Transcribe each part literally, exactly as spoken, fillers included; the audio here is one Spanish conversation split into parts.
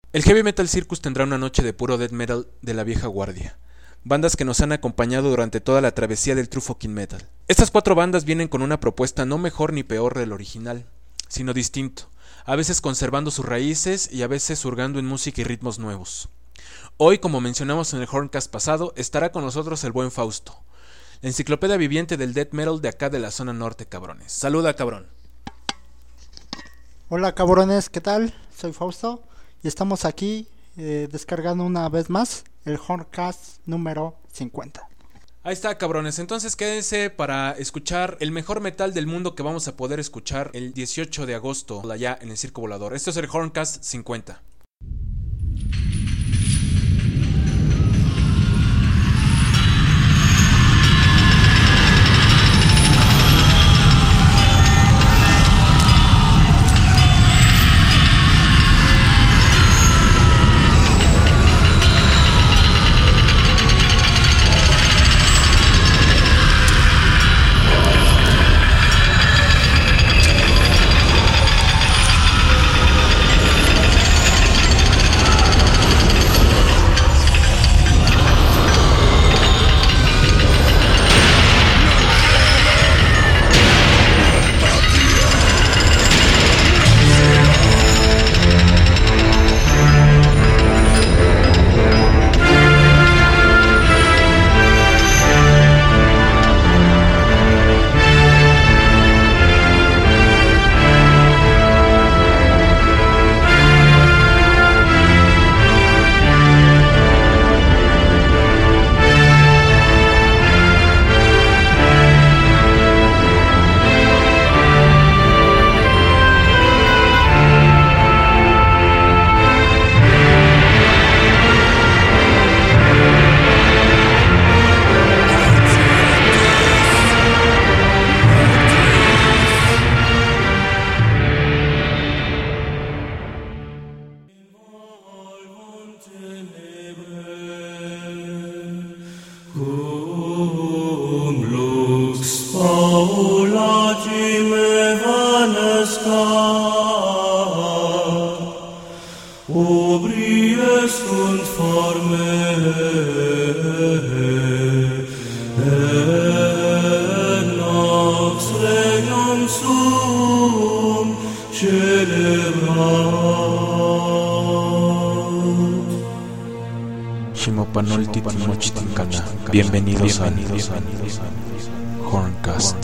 El Heavy Metal Circus tendrá una noche de puro death metal de la vieja guardia. Bandas que nos han acompañado durante toda la travesía del True Fucking Metal. Estas cuatro bandas vienen con una propuesta no mejor ni peor del original, sino distinto, a veces conservando sus raíces y a veces hurgando en música y ritmos nuevos. Hoy, como mencionamos en el Horncast pasado, estará con nosotros el buen Fausto, la enciclopedia viviente del death metal de acá de la zona norte, cabrones. Saluda, cabrón. Hola, cabrones, ¿qué tal? Soy Fausto y estamos aquí eh, descargando una vez más el Horncast número cincuenta. Ahí está, cabrones. Entonces quédense para escuchar el mejor metal del mundo que vamos a poder escuchar el dieciocho de agosto allá en el Circo Volador. Esto es el Horncast cincuenta. Bienvenidos, Bienvenidos a Horncast.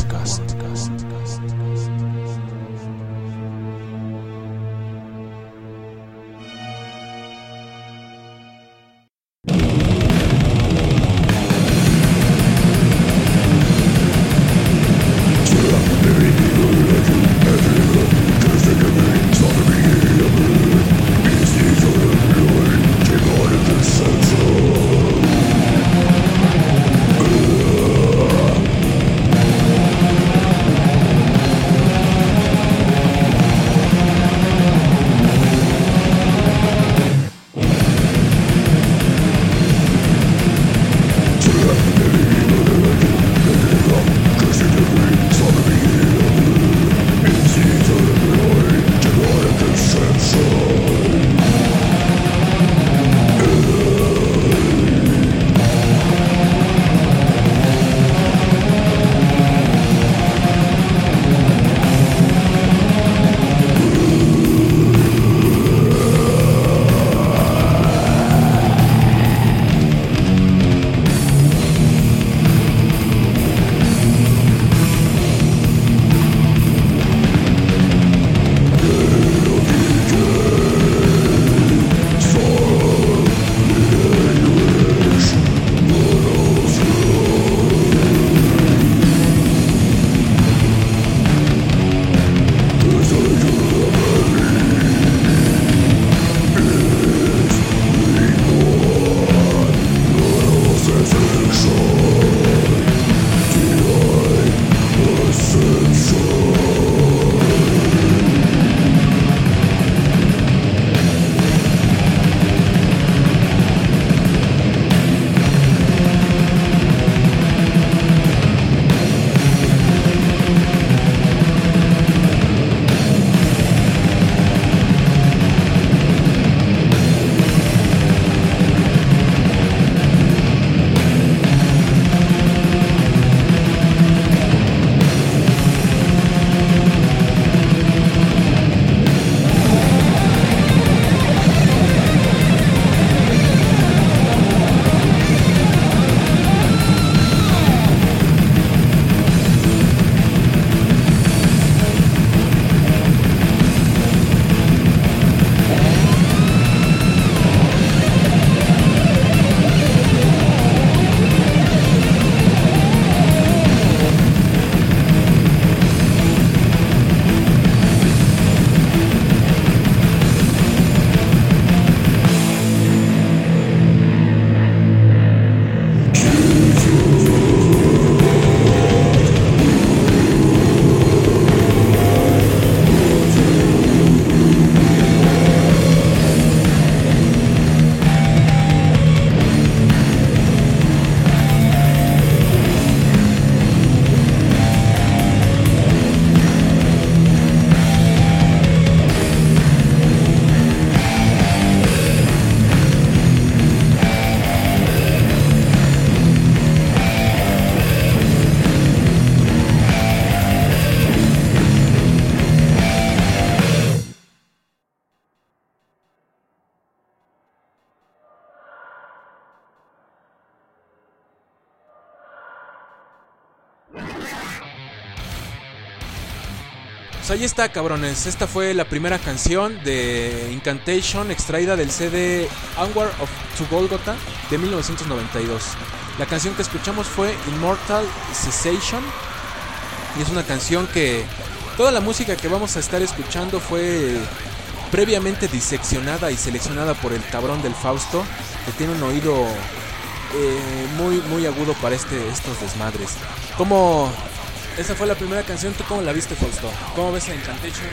Pues ahí está, cabrones. Esta fue la primera canción de Incantation extraída del C D Onward of to Golgotha de mil novecientos noventa y dos. La canción que escuchamos fue Immortal Cessation y es una canción que toda la música que vamos a estar escuchando fue previamente diseccionada y seleccionada por el cabrón del Fausto, que tiene un oído eh, muy muy agudo para este estos desmadres. Como esa fue la primera canción, ¿tú cómo la viste, Fausto? ¿Cómo ves a Incantation?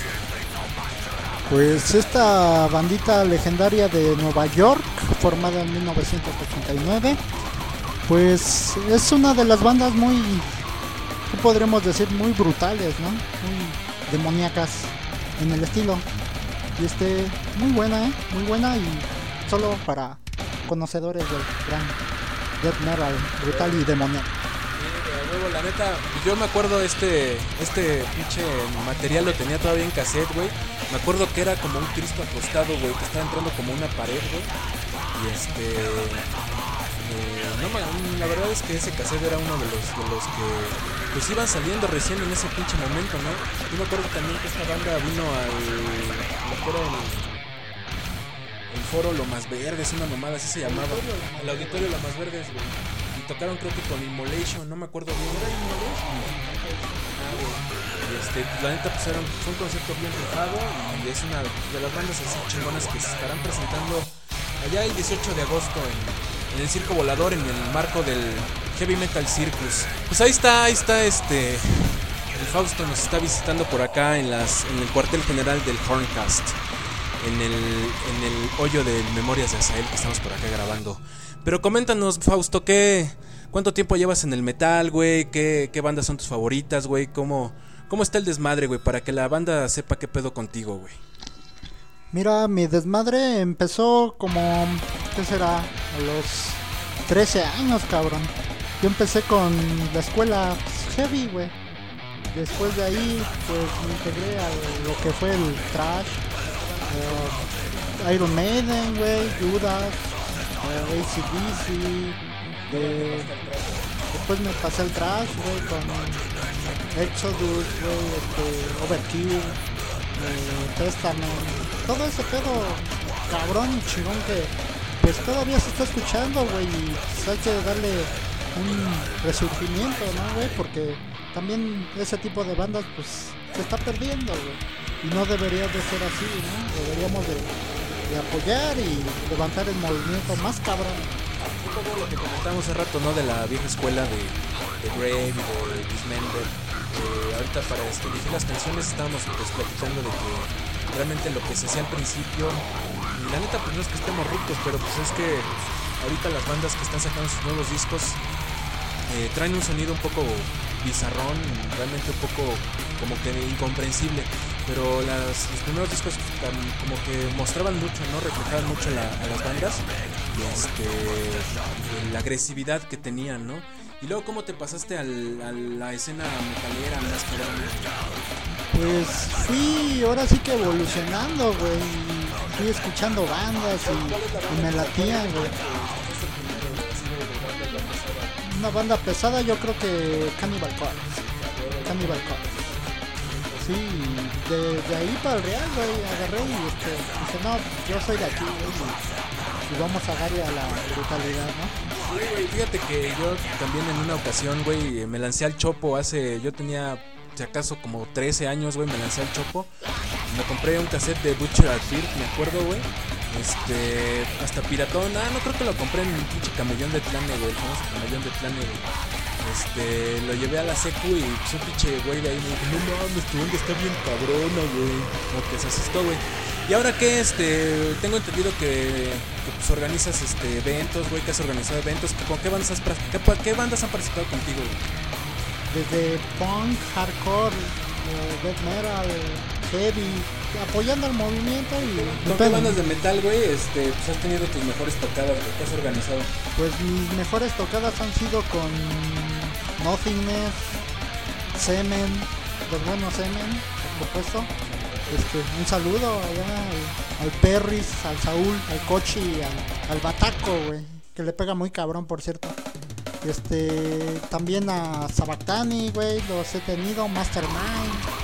Pues esta bandita legendaria de Nueva York, formada en mil novecientos ochenta y nueve, pues es una de las bandas muy, ¿qué podríamos decir? Muy brutales, ¿no? Muy demoníacas en el estilo. Y este, muy buena, ¿eh? Muy buena y solo para conocedores del gran death metal brutal y demoníaco. Luego, la neta, yo me acuerdo este este pinche material lo tenía todavía en cassette, güey. Me acuerdo que era como un Cristo acostado, güey, que estaba entrando como una pared, güey. Y este eh, no, la verdad es que ese cassette era uno de los de los que pues iban saliendo recién en ese pinche momento, ¿no? Yo me acuerdo también que esta banda vino al lo que era el, el foro Lo Más Verdes, una mamada así se llamaba, el auditorio Lo Más Verdes, güey. Tocaron creo que con Immolation, no me acuerdo bien. ¿Era Immolation? Ah, güey. Y este, la neta pues era un, fue un concierto bien rifado y es una de las bandas así chingonas que se estarán presentando allá el dieciocho de agosto en, en el Circo Volador, en el marco del Heavy Metal Circus. Pues ahí está, ahí está este... El Fausto nos está visitando por acá en, las, en el cuartel general del Horncast, en el, en el hoyo de Memorias de Azael que estamos por acá grabando. Pero coméntanos, Fausto, ¿qué, ¿cuánto tiempo llevas en el metal, güey? ¿Qué, qué bandas son tus favoritas, güey? ¿Cómo, ¿Cómo está el desmadre, güey? Para que la banda sepa qué pedo contigo, güey. Mira, mi desmadre empezó como, ¿qué será? A los trece años, cabrón. Yo empecé con la escuela heavy, güey. Después de ahí, pues me integré a lo que fue el thrash. Uh, Iron Maiden, güey, Judas. Uh, A C D C, de... después me pasé al trash, güey, con Exodus, güey, este, Overkill, eh, Testament, todo ese pedo cabrón y chingón que pues todavía se está escuchando, güey, y pues hay que darle un resurgimiento, ¿no, güey? Porque también ese tipo de bandas pues se está perdiendo, güey, y no debería de ser así, ¿no? Deberíamos de de apoyar y levantar el movimiento más cabrón. Un poco lo que comentamos hace rato, ¿no? De la vieja escuela de, de Grave y de Dismember. Eh, ahorita para elegir las canciones estábamos pues platicando de que realmente lo que se hacía al principio, y la neta pues no es que estemos ricos, pero pues es que ahorita las bandas que están sacando sus nuevos discos eh, traen un sonido un poco bizarrón, realmente un poco como que incomprensible, pero las, los primeros discos como que mostraban mucho, ¿no? Reflejaban mucho la, a las bandas y este, la agresividad que tenían, ¿no? Y luego, ¿cómo te pasaste al, a la escena metalera más cabrón? Pues fui ahora sí que evolucionando, güey, fui escuchando bandas y, y me latían, güey. Una banda pesada, yo creo que Cannibal Corpse. Cannibal Corpse. Sí, de, de ahí para el Real, güey, agarré y este, dije, no, yo soy de aquí, güey, y, y vamos a darle a la brutalidad, ¿no? Sí, güey, fíjate que yo también en una ocasión, güey, me lancé al chopo hace, yo tenía, si acaso, como trece años, güey, me lancé al chopo. Me compré un cassette de Butcher at Birth, me acuerdo, güey. Este, hasta piratón, ah, no creo que lo compré en un pinche camellón de Tlane, güey, el famoso camellón de Tlane, güey. Este, lo llevé a la secu y pues un pinche güey de ahí me dijo, no mames, tu onda está bien cabrona, güey. Como que se asustó, güey. Y ahora que, este, tengo entendido que, que pues organizas, este, eventos, güey, que has organizado eventos. ¿Con qué bandas has, qué, qué bandas han participado contigo, güey? Desde punk, hardcore, eh, death metal, heavy, apoyando al movimiento y... ¿Con qué bandas de metal, güey, este, pues has tenido tus mejores tocadas, güey, que has organizado? Pues mis mejores tocadas han sido con Nothingness, Semen, los buenos Semen, por supuesto. Este, un saludo allá al, al Perris, al Saúl, al Cochi y al, al Bataco, güey, que le pega muy cabrón, por cierto. Este, también a Sabactani, güey, los he tenido, Mastermind,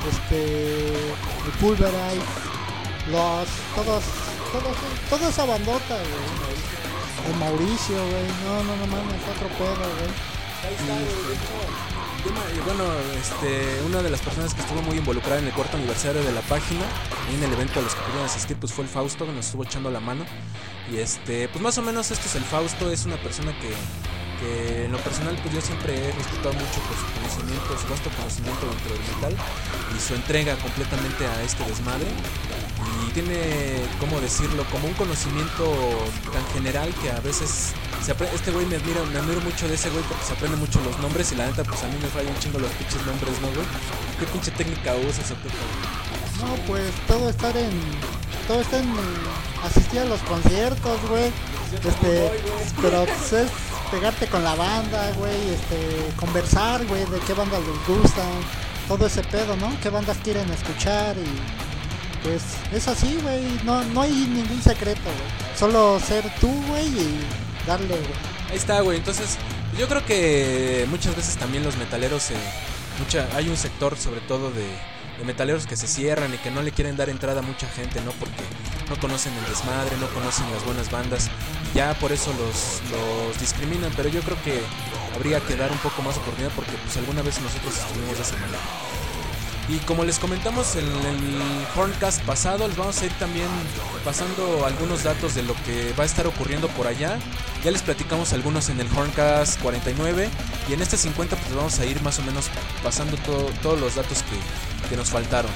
este, el Pulverize, los, todos, todos, toda esa bandota, güey. El Mauricio, güey, no, no, no mames, otro pedo, güey. Ahí está, güey, de hecho, y bueno, este, una de las personas que estuvo muy involucrada en el cuarto aniversario de la página y en el evento a los que pudieron asistir, pues fue el Fausto, que nos estuvo echando la mano. Y este, pues más o menos este es el Fausto, es una persona que, que en lo personal pues yo siempre he respetado mucho por su conocimiento, su vasto conocimiento dentro del metal y su entrega completamente a este desmadre. Y tiene, ¿cómo decirlo? Como un conocimiento tan general que a veces se aprende, este güey me admiro, me admiro mucho de ese güey porque se aprende mucho los nombres y la neta pues a mí me fallan un chingo los pinches nombres, ¿no, güey? ¿Qué pinche técnica usas o qué tal? No, pues todo estar en, todo está en asistir a los conciertos, güey. Este, pero pues, es pegarte con la banda, güey, este, conversar, güey, de qué bandas les gustan, todo ese pedo, ¿no? Qué bandas quieren escuchar y pues es así, güey, no, no hay ningún secreto, güey. Solo ser tú, güey, y darle, güey. Ahí está, güey, entonces yo creo que muchas veces también los metaleros, eh, mucha, hay un sector sobre todo de, de metaleros que se cierran y que no le quieren dar entrada a mucha gente, ¿no? Porque no conocen el desmadre, no conocen las buenas bandas, ya por eso los, los discriminan, pero yo creo que habría que dar un poco más oportunidad porque pues alguna vez nosotros estuvimos de esa manera. Y como les comentamos en el Horncast pasado, les vamos a ir también pasando algunos datos de lo que va a estar ocurriendo por allá. Ya les platicamos algunos en el Horncast cuarenta y nueve y en este cincuenta pues vamos a ir más o menos pasando todo, todos los datos que, que nos faltaron.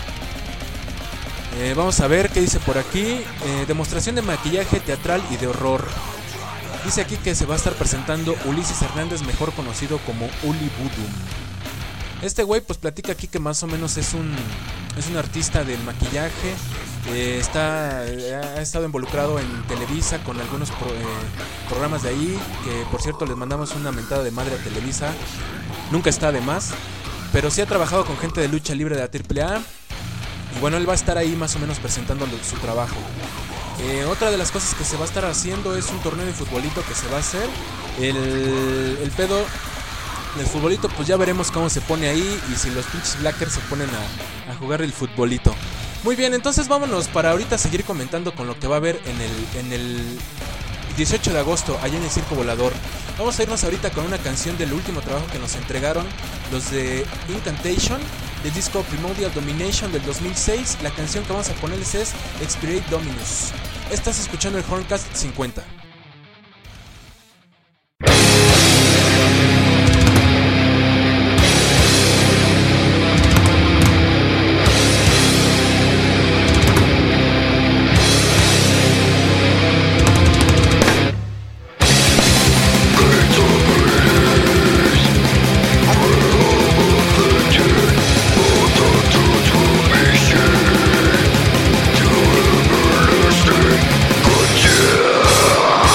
Eh, vamos a ver qué dice por aquí. Eh, demostración de maquillaje teatral y de horror. Dice aquí que se va a estar presentando Ulises Hernández, mejor conocido como Uli Budum. Este güey pues platica aquí que más o menos es un es un artista del maquillaje, eh, está ha estado involucrado en Televisa con algunos pro, eh, programas de ahí, que por cierto les mandamos una mentada de madre a Televisa, nunca está de más, pero sí ha trabajado con gente de lucha libre de la triple A y bueno, él va a estar ahí más o menos presentando su trabajo. Eh, otra de las cosas que se va a estar haciendo es un torneo de futbolito que se va a hacer, el, el pedo el futbolito, pues ya veremos cómo se pone ahí y si los pinches Blackers se ponen a, a jugar el futbolito. Muy bien, entonces vámonos para ahorita seguir comentando con lo que va a haber en el, en el dieciocho de agosto allá en el Circo Volador. Vamos a irnos ahorita con una canción del último trabajo que nos entregaron los de Incantation, del disco Primordial Domination del dos mil seis. La canción que vamos a ponerles es Expirate Dominus. Estás escuchando el Horncast cincuenta. Yeah.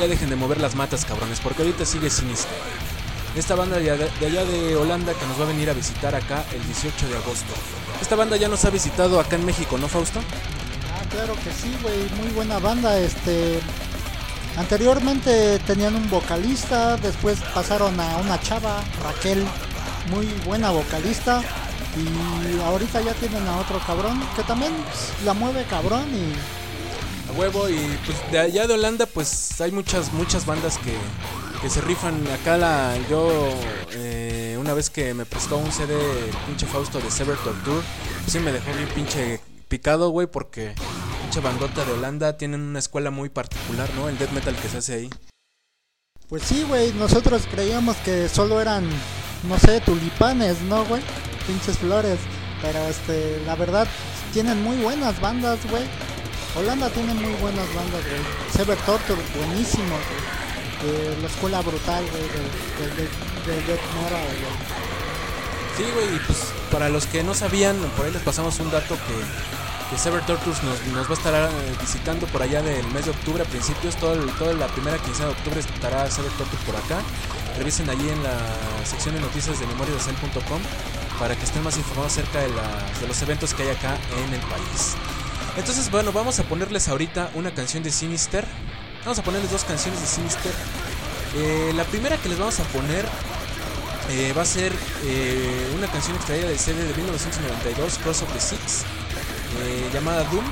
ya dejen de mover las matas, cabrones, porque ahorita sigue Sinister. Esta banda de, de allá de Holanda que nos va a venir a visitar acá el dieciocho de agosto. Esta banda ya nos ha visitado acá en México, ¿no, Fausto? Ah, claro que sí, güey, muy buena banda. Este, anteriormente tenían un vocalista, después pasaron a una chava, Raquel, muy buena vocalista, y ahorita ya tienen a otro cabrón que también pues, la mueve cabrón y a huevo. Y pues de allá de Holanda pues hay muchas muchas bandas que que se rifan. Acá la yo eh, una vez que me prestó un C D el pinche Fausto de Sever Torture, pues sí me dejó bien pinche picado, güey, porque pinche bandota de Holanda tienen una escuela muy particular, ¿no? El death metal que se hace ahí. Pues sí, güey, nosotros creíamos que solo eran, no sé, tulipanes, ¿no, güey? Pinches flores, pero este, la verdad tienen muy buenas bandas, güey. Holanda tiene muy buenas bandas, güey. Sever Torture, buenísimo, güey. Eh, la escuela brutal, güey, del de, de, de death metal, güey. Sí, güey, y pues para los que no sabían, por ahí les pasamos un dato que, que Sever Torture nos, nos va a estar eh, visitando por allá del mes de octubre a principios, todo el, toda la primera quincena de octubre estará Sever Torture por acá. Revisen allí en la sección de noticias de memoria de cel punto com para que estén más informados acerca de, la, de los eventos que hay acá en el país. Entonces, bueno, vamos a ponerles ahorita una canción de Sinister. Vamos a ponerles dos canciones de Sinister. Eh, la primera que les vamos a poner eh, va a ser eh, una canción extraída del C D de mil novecientos noventa y dos, Cross of the Six, eh, llamada Doom.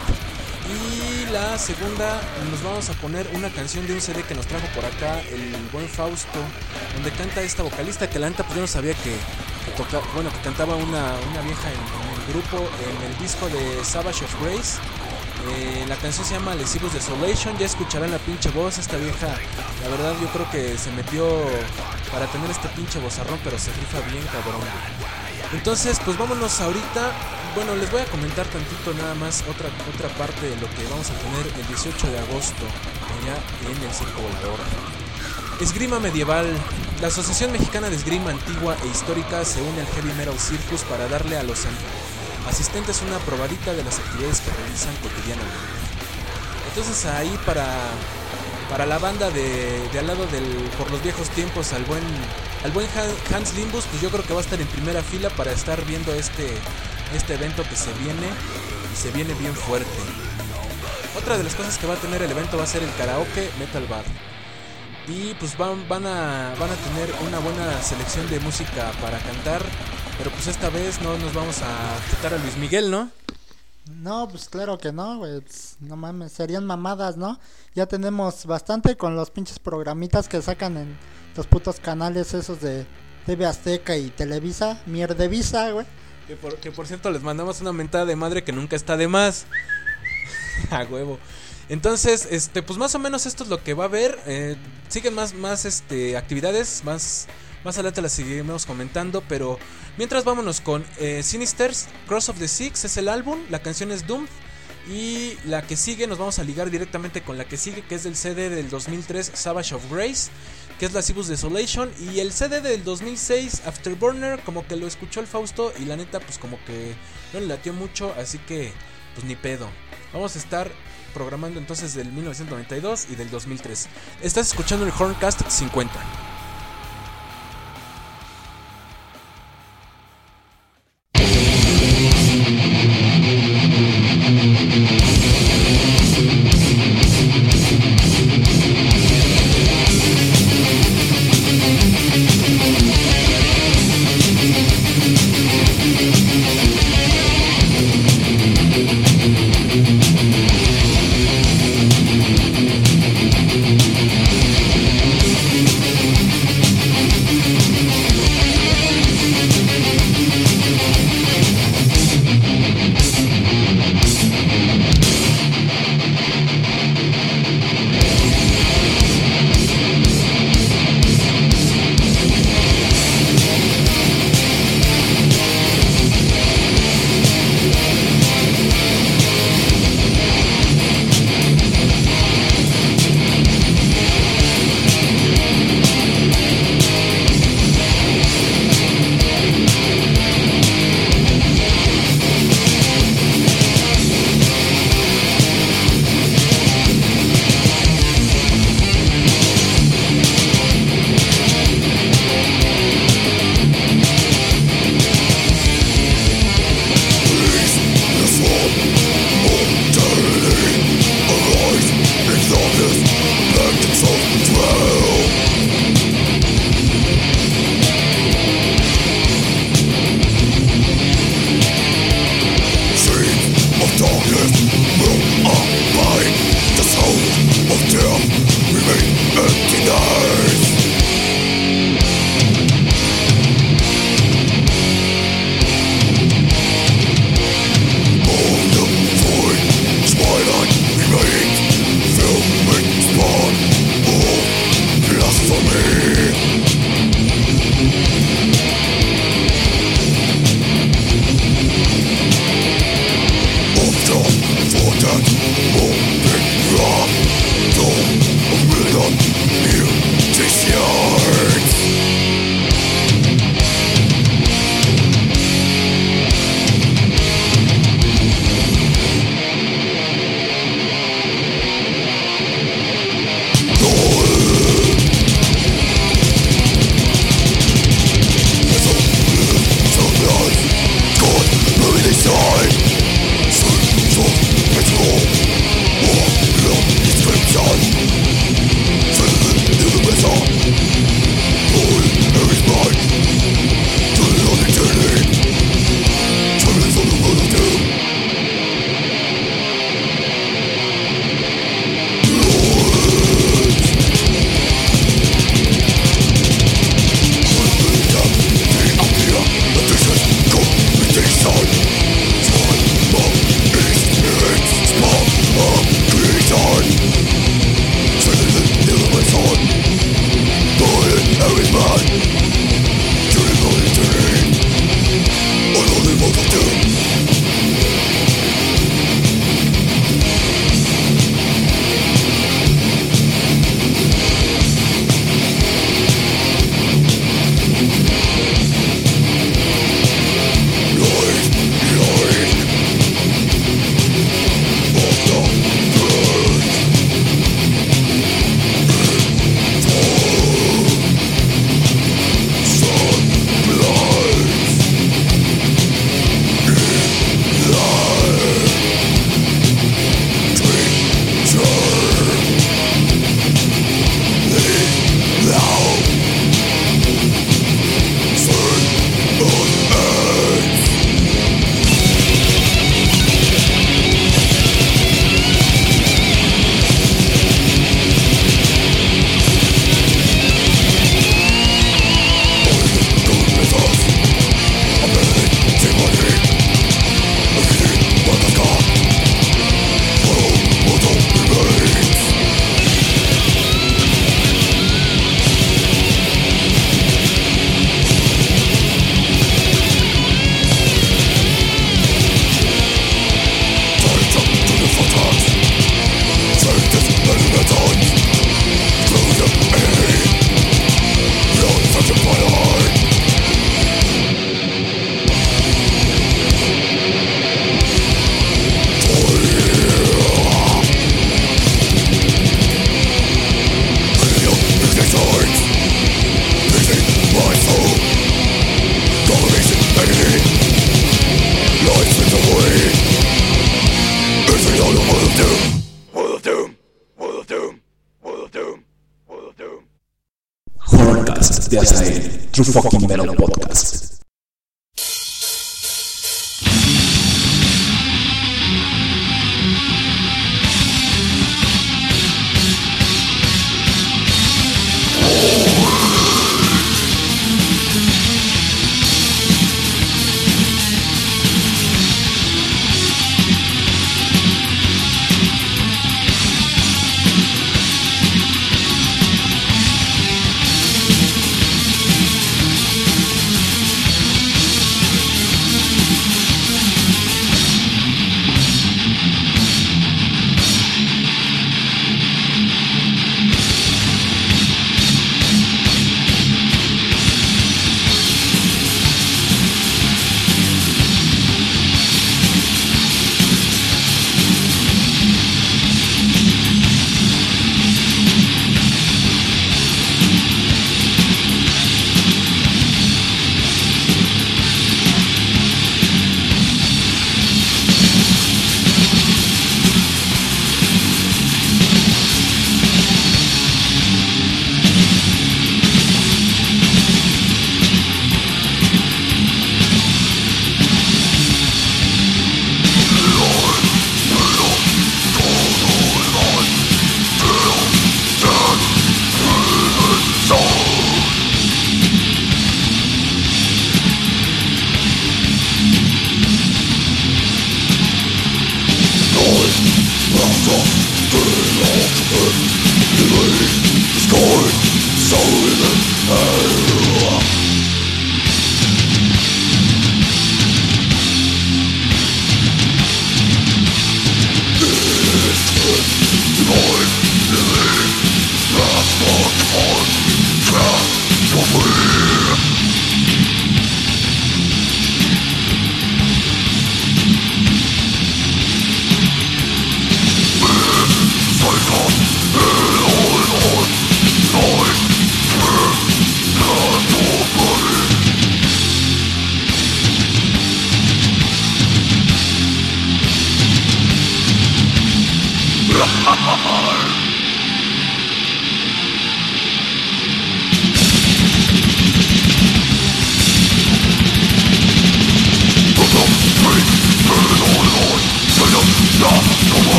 Y la segunda nos vamos a poner una canción de un C D que nos trajo por acá el buen Fausto, donde canta esta vocalista que la neta pues yo no sabía que, que toca, bueno, que cantaba una, una vieja en, en el grupo, en el disco de Savage of Grace. Eh, la canción se llama Lascivious Desolation. Ya escucharán la pinche voz. Esta vieja, la verdad yo creo que se metió para tener este pinche vozarrón, pero se rifa bien cabrón. Entonces pues vámonos ahorita. Bueno, les voy a comentar tantito nada más otra, otra parte de lo que vamos a tener el dieciocho de agosto allá en el Circo Volador. Esgrima medieval. La Asociación Mexicana de Esgrima Antigua e Histórica se une al Heavy Metal Circus para darle a los asistentes una probadita de las actividades que realizan cotidianamente. Entonces ahí para, para la banda de, de al lado del por los viejos tiempos, al buen al buen Hans Limbus, pues yo creo que va a estar en primera fila para estar viendo este, este evento que se viene y se viene bien fuerte. Otra de las cosas que va a tener el evento va a ser el karaoke Metal Bar. Y pues van, van, a, van a tener una buena selección de música para cantar. Pero pues esta vez no nos vamos a quitar a Luis Miguel, ¿no? No, pues claro que no, güey. Pues, no mames, serían mamadas, ¿no? Ya tenemos bastante con los pinches programitas que sacan en los putos canales esos de T V Azteca y Televisa. Mierdevisa, güey. Que por, que por cierto les mandamos una mentada de madre que nunca está de más. A huevo. Entonces, este, pues más o menos esto es lo que va a haber. Eh, siguen más, más este, actividades, más... Más adelante las seguiremos comentando, pero mientras vámonos con eh, Sinister's Cross of the Six, es el álbum, la canción es Doom. Y la que sigue nos vamos a ligar directamente con la que sigue, que es del C D del dos mil tres, Savage of Grace, que es Lascivious Desolation. Y el C D del dos mil seis, Afterburner, como que lo escuchó el Fausto y la neta pues como que no le latió mucho, así que pues ni pedo. Vamos a estar programando entonces del mil novecientos noventa y dos y del dos mil tres. Estás escuchando el Horncast cincuenta. de Azael, True Fucking Metal Podcast.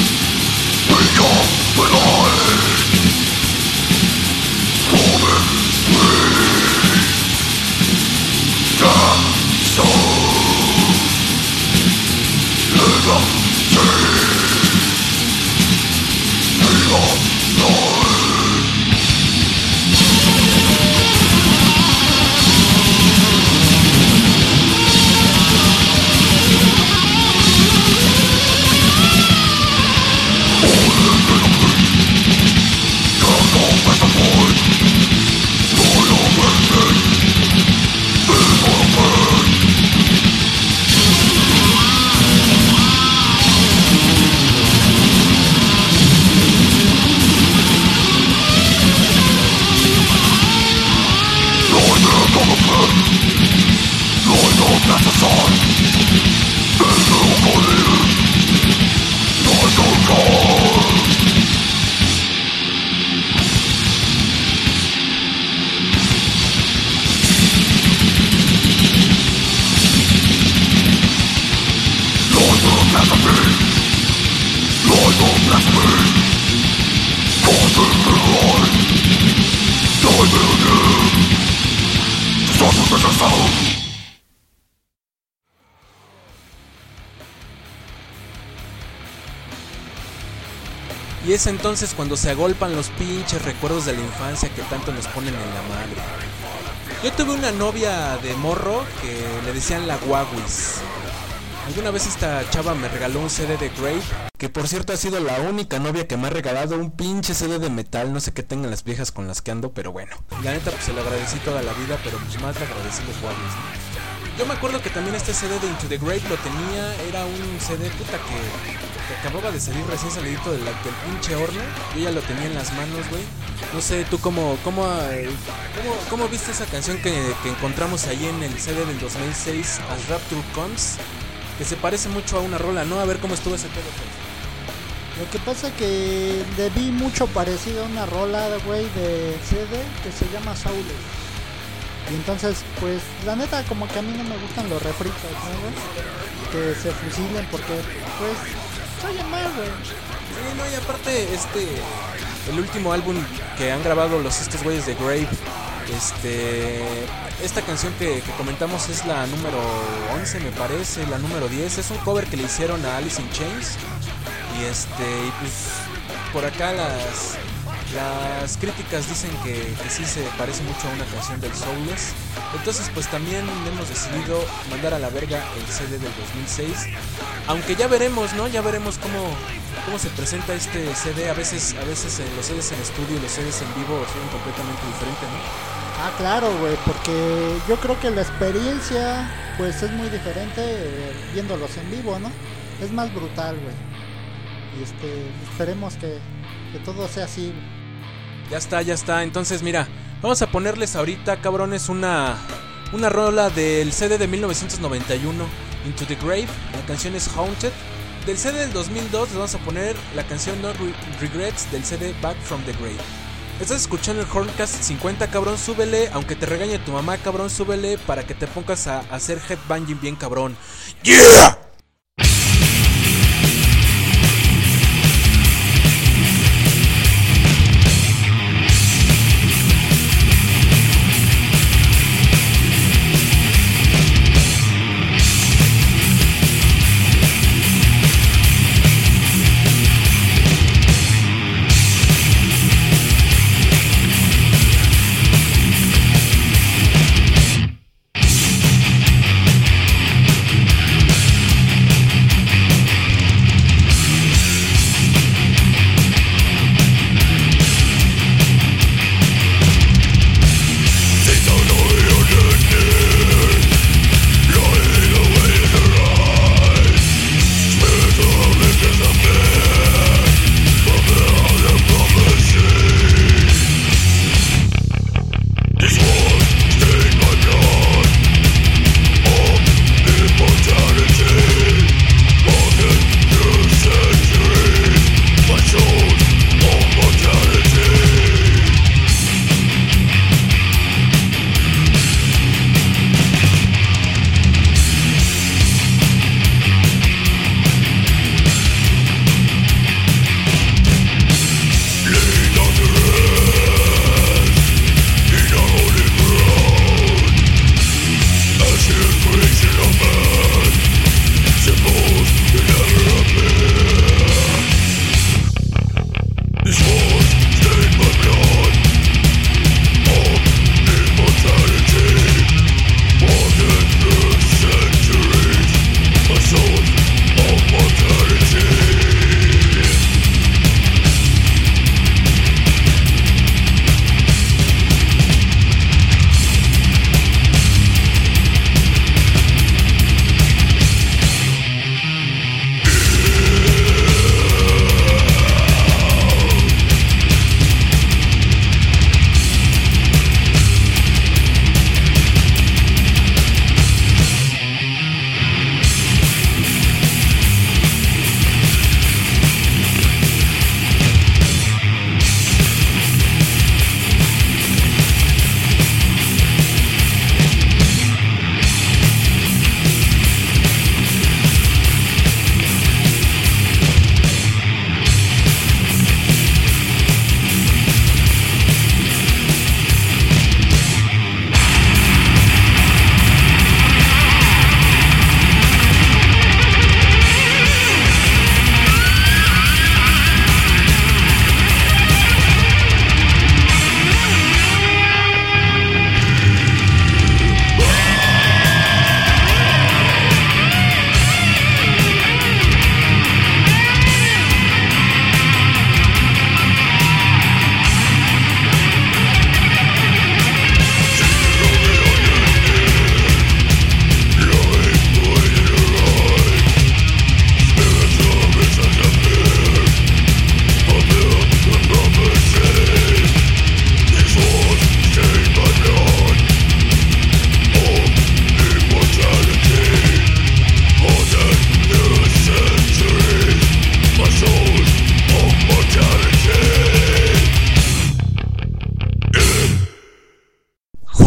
Woman Y es entonces cuando se agolpan los pinches recuerdos de la infancia que tanto nos ponen en la madre. Yo tuve una novia de morro que le decían la Guaguis. Alguna vez esta chava me regaló un C D de Grave, que por cierto ha sido la única novia que me ha regalado un pinche C D de metal. No sé qué tengan las viejas con las que ando, pero bueno. La neta pues se lo agradecí toda la vida, pero pues más le agradecí los Guaguis, ¿no? Yo me acuerdo que también este C D de Into the Grave lo tenía, era un C D puta que, que acababa de salir recién salidito del, del pinche horno. Yo ya lo tenía en las manos, güey. No sé, tú cómo, cómo, cómo, cómo viste esa canción que, que encontramos ahí en el C D del dos mil seis, As Rapture Comes, que se parece mucho a una rola, ¿no? A ver cómo estuvo ese pedo, pues. Lo que pasa que le vi mucho parecido a una rola, güey, de C D que se llama Soulless. Y entonces, pues, la neta, como que a mí no me gustan los refritos, ¿no, güey? Que se fusilen porque, pues, se oye mal, güey. Sí, no, y aparte, este, el último álbum que han grabado los estos güeyes de Grave, este, esta canción que, que comentamos es la número once, me parece, la número diez, es un cover que le hicieron a Alice in Chains. Y este, y pues, por acá las... Las críticas dicen que, que sí se parece mucho a una canción del Soulless. Entonces pues también hemos decidido mandar a la verga el C D del dos mil seis. Aunque ya veremos, ¿no? Ya veremos cómo, cómo se presenta este C D. A veces, a veces los C Ds en estudio y los C Ds en vivo son completamente diferentes, ¿no? Ah, claro, güey, porque yo creo que la experiencia pues es muy diferente eh, viéndolos en vivo, ¿no? Es más brutal, güey. Y este, esperemos que, que todo sea así. Ya está, ya está. Entonces, mira, vamos a ponerles ahorita, cabrones, una una rola del C D de mil novecientos noventa y uno, Into the Grave. La canción es Haunted. Del C D del dos mil dos les vamos a poner la canción No Regrets del C D Back from the Grave. Estás escuchando el Horncast cincuenta, cabrón, súbele. Aunque te regañe tu mamá, cabrón, súbele para que te pongas a hacer headbanging bien, cabrón. ¡Yeah!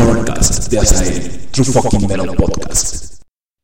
Horrorcast de Azael, True Fucking Metal Podcast.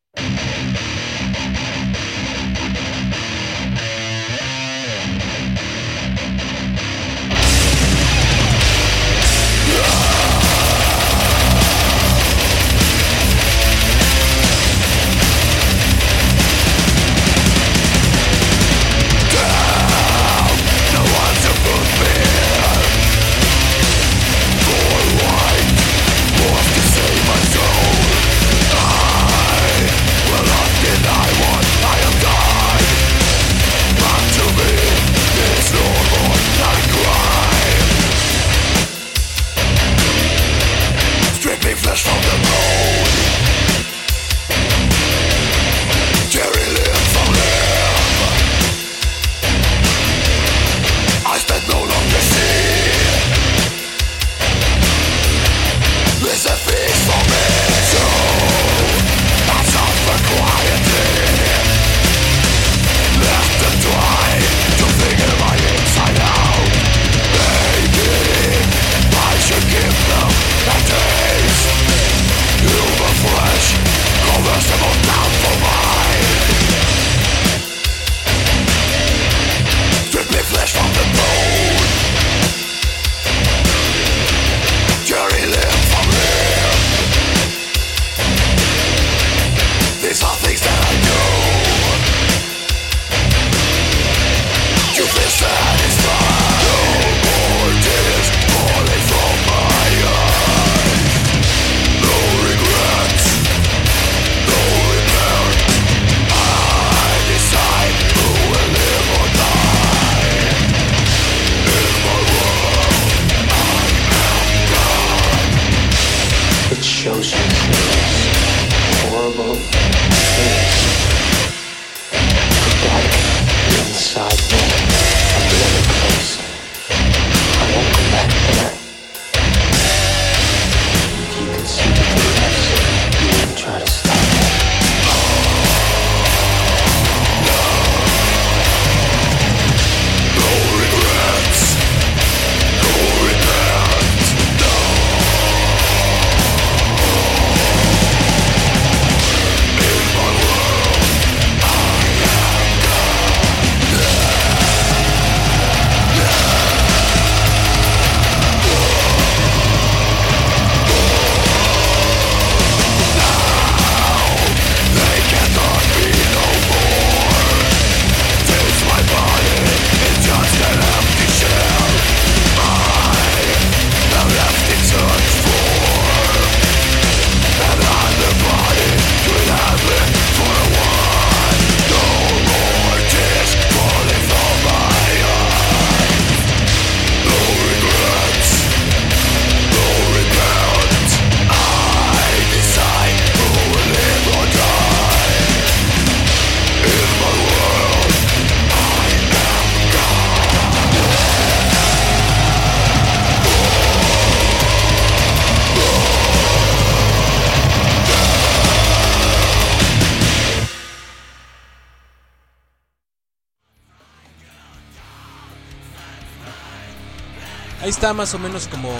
Ahí está más o menos como,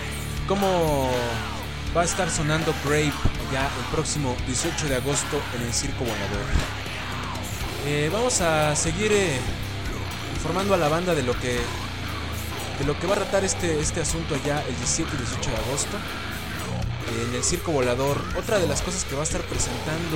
como va a estar sonando Grave ya el próximo dieciocho de agosto en el Circo Volador. Eh, vamos a seguir eh, informando a la banda de lo que de lo que va a tratar este, este asunto allá el diecisiete y dieciocho de agosto eh, en el Circo Volador. Otra de las cosas que va a estar presentando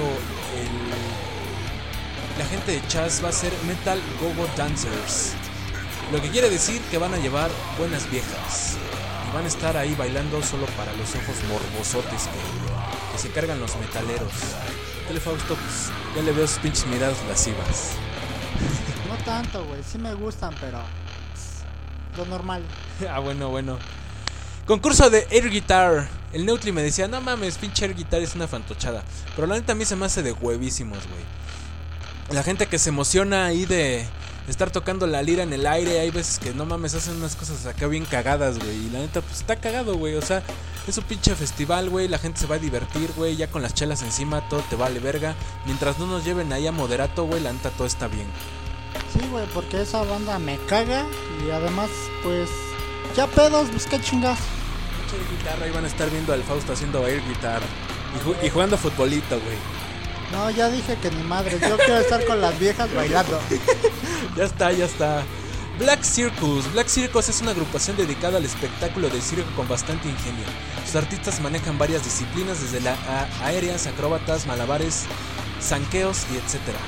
el, la gente de Chas va a ser Metal Go-Go Dancers. Lo que quiere decir que van a llevar buenas viejas y van a estar ahí bailando solo para los ojos morbosotes que, que se cargan los metaleros. ¿Qué Fausto? Pues ya le veo sus pinches miradas lascivas. No tanto, güey, sí me gustan, pero lo normal. Ah, bueno, bueno. Concurso de Air Guitar. El Neutli me decía, no mames, pinche Air Guitar es una fantochada. Pero la neta a mí se me hace de huevísimos, güey. La gente que se emociona ahí de estar tocando la lira en el aire, hay veces que no mames, hacen unas cosas acá bien cagadas, güey. Y la neta, pues está cagado, güey. O sea, es un pinche festival, güey. La gente se va a divertir, güey. Ya con las chelas encima, todo te vale verga. Mientras no nos lleven ahí a moderato, güey, la neta, todo está bien. Sí, güey, porque esa banda me caga. Y además, pues, ya pedos, pues qué chingas. pinche guitarra, ahí van a estar viendo al Fausto haciendo air guitar y, ju- y jugando futbolito, güey. No, ya dije que ni madre, yo quiero estar con las viejas bailando. Ya está, ya está. Black Circus. Black Circus es una agrupación dedicada al espectáculo de circo con bastante ingenio. Sus artistas manejan varias disciplinas, desde la a- aéreas, acróbatas, malabares, zanqueos y etcétera.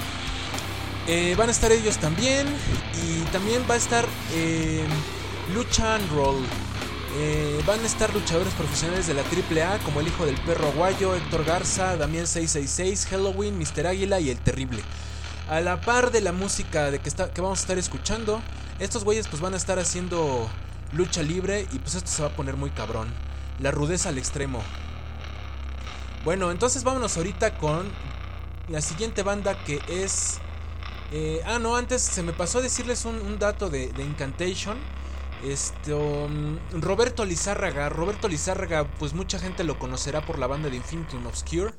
Eh, van a estar ellos también. Y también va a estar eh, Lucha and Roll. Eh, van a estar luchadores profesionales de la triple A como el Hijo del Perro Aguayo, Héctor Garza, Damián seiscientos sesenta y seis, Halloween, mister Águila y El Terrible. A la par de la música de que, está, que vamos a estar escuchando, estos güeyes pues van a estar haciendo lucha libre y pues esto se va a poner muy cabrón. La rudeza al extremo. Bueno, entonces vámonos ahorita con la siguiente banda que es... Eh, ah, no, antes se me pasó a decirles un, un dato de, de Incantation. Este, um, Roberto Lizárraga. Roberto Lizárraga, pues mucha gente lo conocerá por la banda de Infinitum Obscure.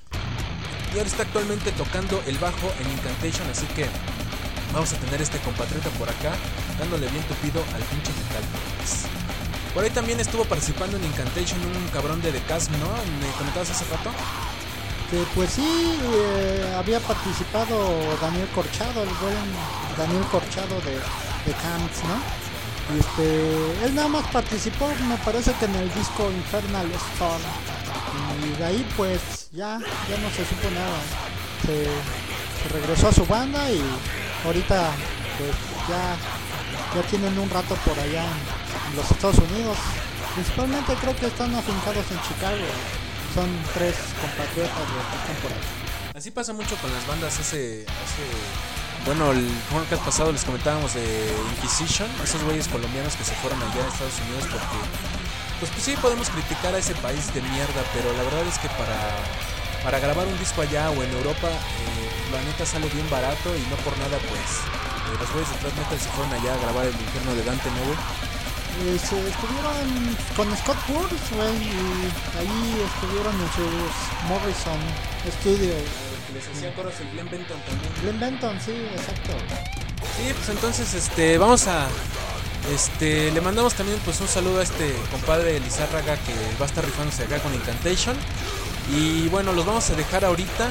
Y ahora está actualmente tocando el bajo en Incantation, así que vamos a tener este compatriota por acá, dándole bien tupido al pinche metal. Por ahí también estuvo participando en Incantation un cabrón de The Chasm, ¿no? ¿Me comentabas hace rato? Que pues sí, eh, había participado Daniel Corchado, el buen Daniel Corchado de, de Camps, ¿no? Y este, él nada más participó, me parece que en el disco Infernal Storm. Y de ahí pues ya, ya no se supo nada. Se, se regresó a su banda y ahorita pues ya, ya tienen un rato por allá en, en los Estados Unidos. Principalmente creo que están afincados en Chicago. Son tres compatriotas los que están por ahí. Así pasa mucho con las bandas hace... hace... Bueno, el podcast pasado les comentábamos de Inquisition, esos güeyes colombianos que se fueron allá a Estados Unidos porque... Pues, pues sí, podemos criticar a ese país de mierda, pero la verdad es que para, para grabar un disco allá o en Europa, eh, la neta sale bien barato y no por nada, pues, eh, los güeyes de Thrash Metal se fueron allá a grabar El Infierno de Dante, ¿no, güey? Eh, se estuvieron con Scott Burns, güey, y ahí estuvieron en sus Morrison Studios. Que les hacía coros el Glenn Benton también. Glenn Benton, sí, exacto. Sí, pues entonces, este, vamos a... Este, le mandamos también pues un saludo a este compadre Lizárraga que va a estar rifándose acá con Incantation. Y bueno, los vamos a dejar ahorita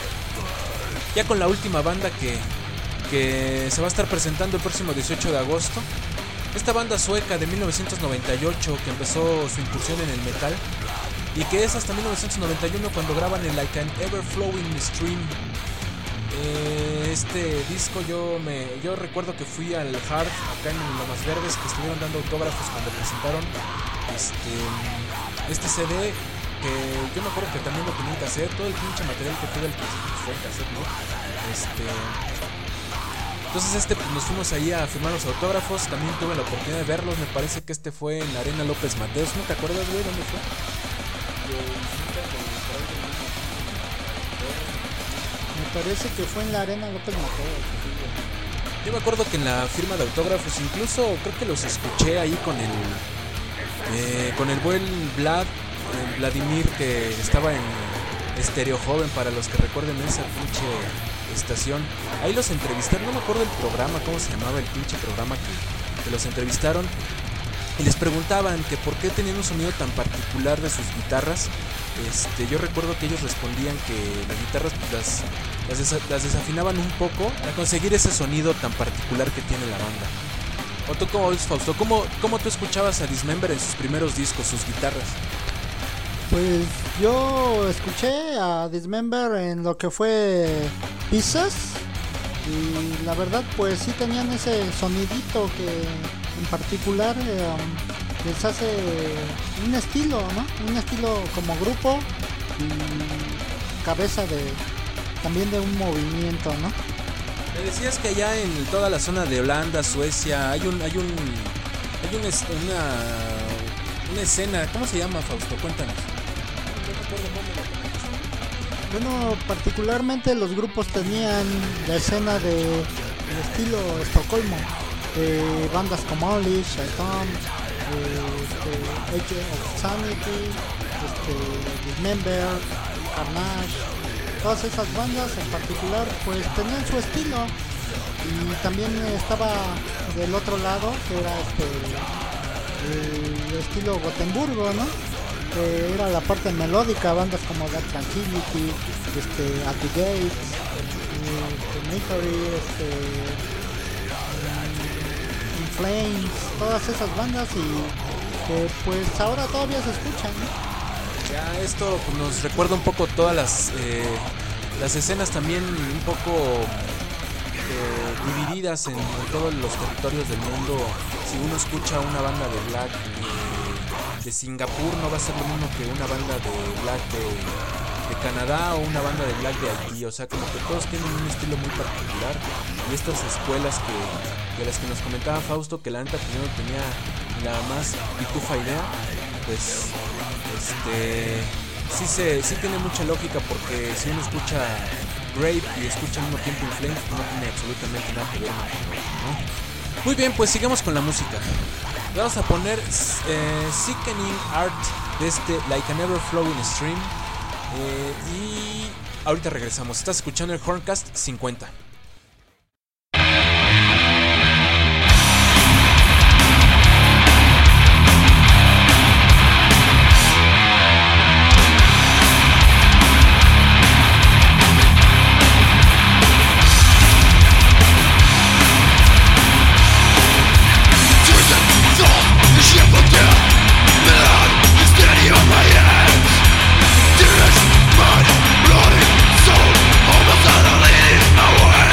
ya con la última banda que, que se va a estar presentando el próximo dieciocho de agosto. Esta banda sueca de mil novecientos noventa y ocho que empezó su incursión en el metal y que es hasta mil novecientos noventa y uno cuando graban el Like an Ever Flowing Stream. Eh, este disco yo me yo recuerdo que fui al Hard acá en Lomas Verdes, que estuvieron dando autógrafos cuando presentaron este este C D, que yo me acuerdo que también lo tenía en cassette. Todo el pinche material que tuve al principio fue en cassette, ¿no? Este entonces este pues, nos fuimos ahí a firmar los autógrafos. También tuve la oportunidad de verlos. Me parece que este fue en la Arena López Mateos. ¿No te acuerdas, güey? ¿Dónde fue? Me parece que fue en la Arena López Mateos. Yo me acuerdo que en la firma de autógrafos, incluso creo que los escuché ahí con el eh, con el buen Vlad, el Vladimir, que estaba en Estéreo Joven, para los que recuerden esa pinche estación. Ahí los entrevistaron, no me acuerdo el programa, cómo se llamaba el pinche programa que, que los entrevistaron. Y les preguntaban que por qué tenían un sonido tan particular de sus guitarras. Este, yo recuerdo que ellos respondían que las guitarras pues, las, las, desa- las desafinaban un poco para conseguir ese sonido tan particular que tiene la banda. ¿O tú cómo ves, Fausto? ¿Cómo, cómo tú escuchabas a Dismember en sus primeros discos, sus guitarras? Pues yo escuché a Dismember en lo que fue Pieces y la verdad pues sí tenían ese sonidito que en particular eh, um, les hace un estilo, ¿no? Un estilo como grupo y cabeza de también de un movimiento, ¿no? Me decías que allá en toda la zona de Holanda, Suecia, hay un hay un hay un es- una una escena, ¿cómo se llama, Fausto? Cuéntanos. Bueno, particularmente los grupos tenían la escena de el estilo Estocolmo, eh, bandas como Olish, Shaitan, eh, este, Age of Sanity, este, Dismember, Carnage, todas esas bandas en particular pues tenían su estilo. Y también estaba del otro lado, que era este el estilo Gotemburgo, ¿no? Que era la parte melódica, bandas como Dark Tranquility, este, At the Gates, Cemetery, este, In Flames, todas esas bandas y que pues ahora todavía se escuchan, ¿no? Ya esto pues, nos recuerda un poco todas las eh, las escenas también un poco eh, divididas en, en todos los territorios del mundo. Si uno escucha una banda de black eh, de Singapur, no va a ser lo mismo que una banda de black de, de Canadá o una banda de black de Haití. O sea, como que todos tienen un estilo muy particular, y estas escuelas que de las que nos comentaba Fausto, que la neta pues, no tenía la más pitufa idea, pues este sí se sí tiene mucha lógica, porque si uno escucha Grave y escucha al mismo tiempo In Flames, no tiene absolutamente nada que ver, ¿no? Muy bien, pues sigamos con la música. Vamos a poner eh, Sickening Art de este Like an Ever Flowing Stream, eh, y ahorita regresamos. Estás escuchando el Horncast cincuenta. Blood, blood, soul, almost utterly in my way.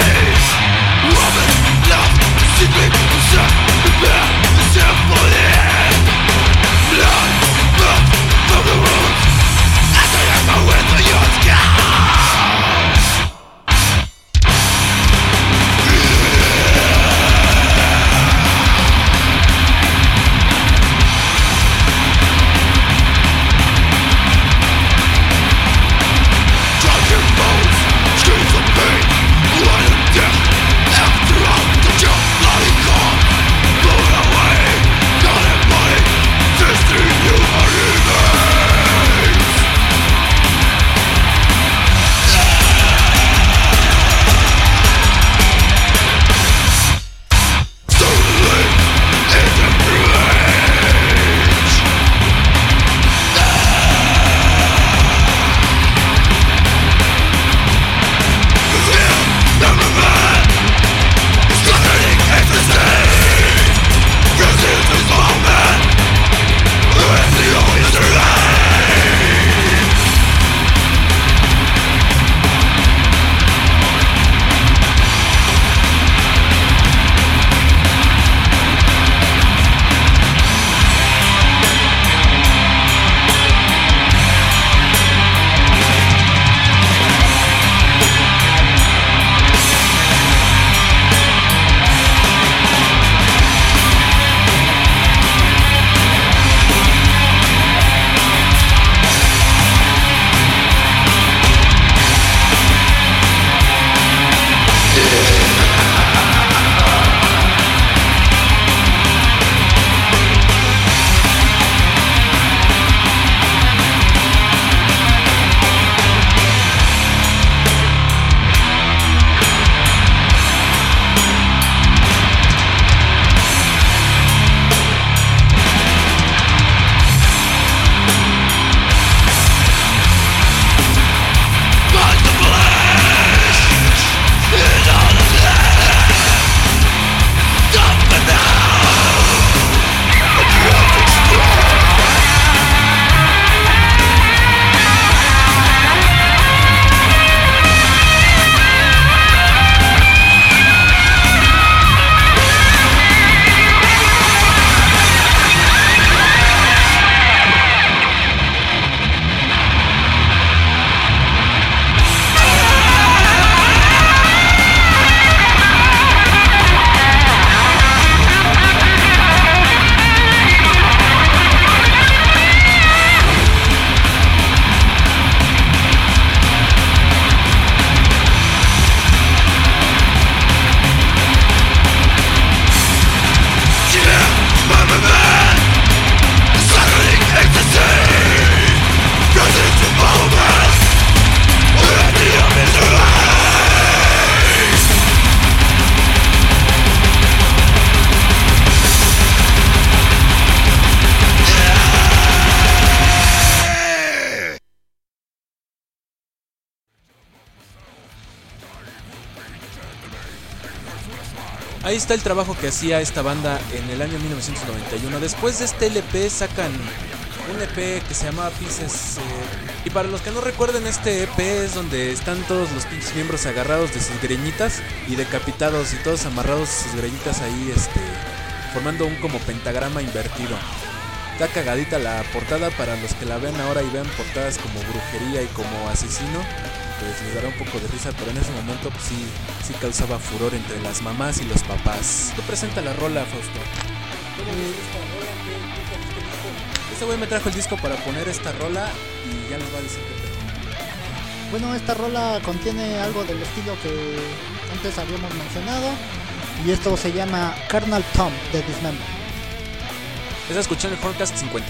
Ahí está el trabajo que hacía esta banda en el año mil novecientos noventa y uno. Después de este L P sacan un E P que se llamaba Pieces. Eh, y para los que no recuerden, este E P es donde están todos los pinches miembros agarrados de sus greñitas y decapitados y todos amarrados a sus greñitas ahí, este, formando un como pentagrama invertido. Está cagadita la portada para los que la vean ahora y vean portadas como brujería y como asesino. Pues les dará un poco de risa, pero en ese momento pues sí, sí causaba furor entre las mamás y los papás. Tú presenta la rola, Fausto. ¿Cómo ves esta rola? ¿Qué, qué tal este disco? Este güey me trajo el disco para poner esta rola y ya les va a decir qué pedo. Bueno, esta rola contiene algo del estilo que antes habíamos mencionado. Y esto se llama Carnal Tomb de Dismember. Estás escuchando el Horncast cincuenta.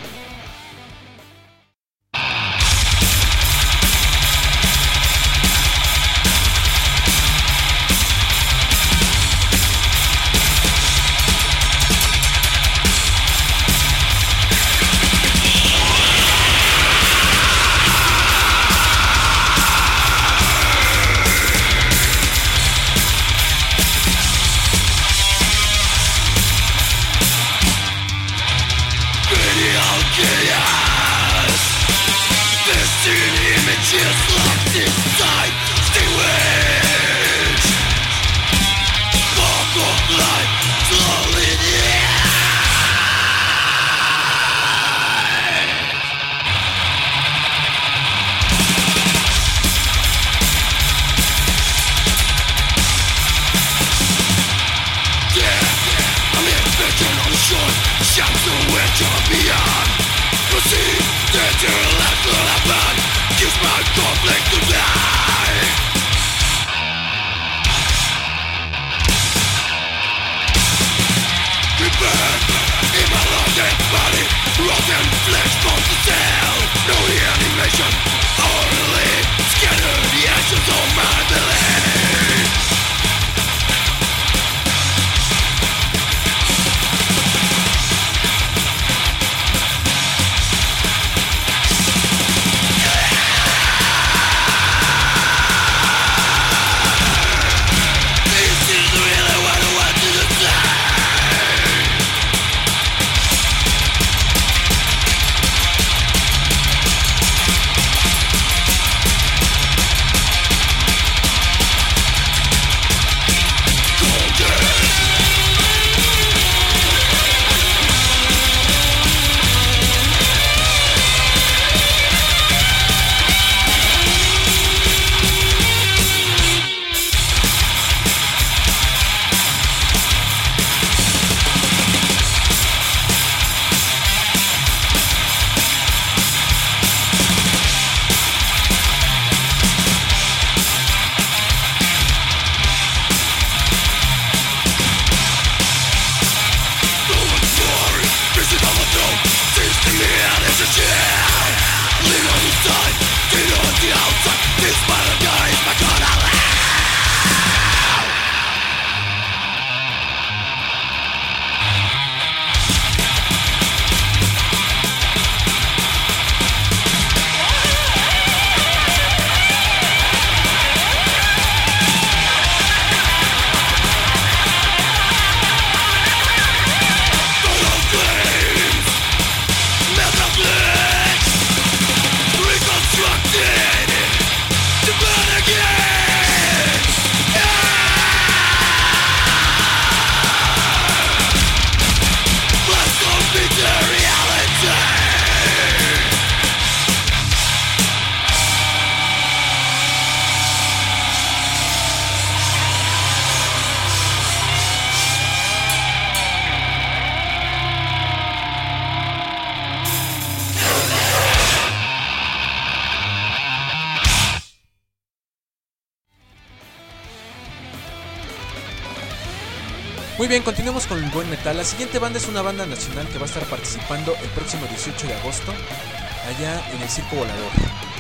Muy bien, continuemos con el buen metal. La siguiente banda es una banda nacional que va a estar participando el próximo dieciocho de agosto allá en el Circo Volador.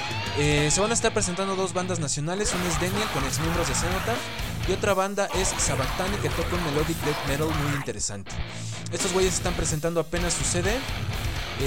Eh, se van a estar presentando dos bandas nacionales, una es Denial con ex miembros de Cenotaph y otra banda es Sabatani, que toca un melodic death metal muy interesante. Estos güeyes están presentando apenas su C D.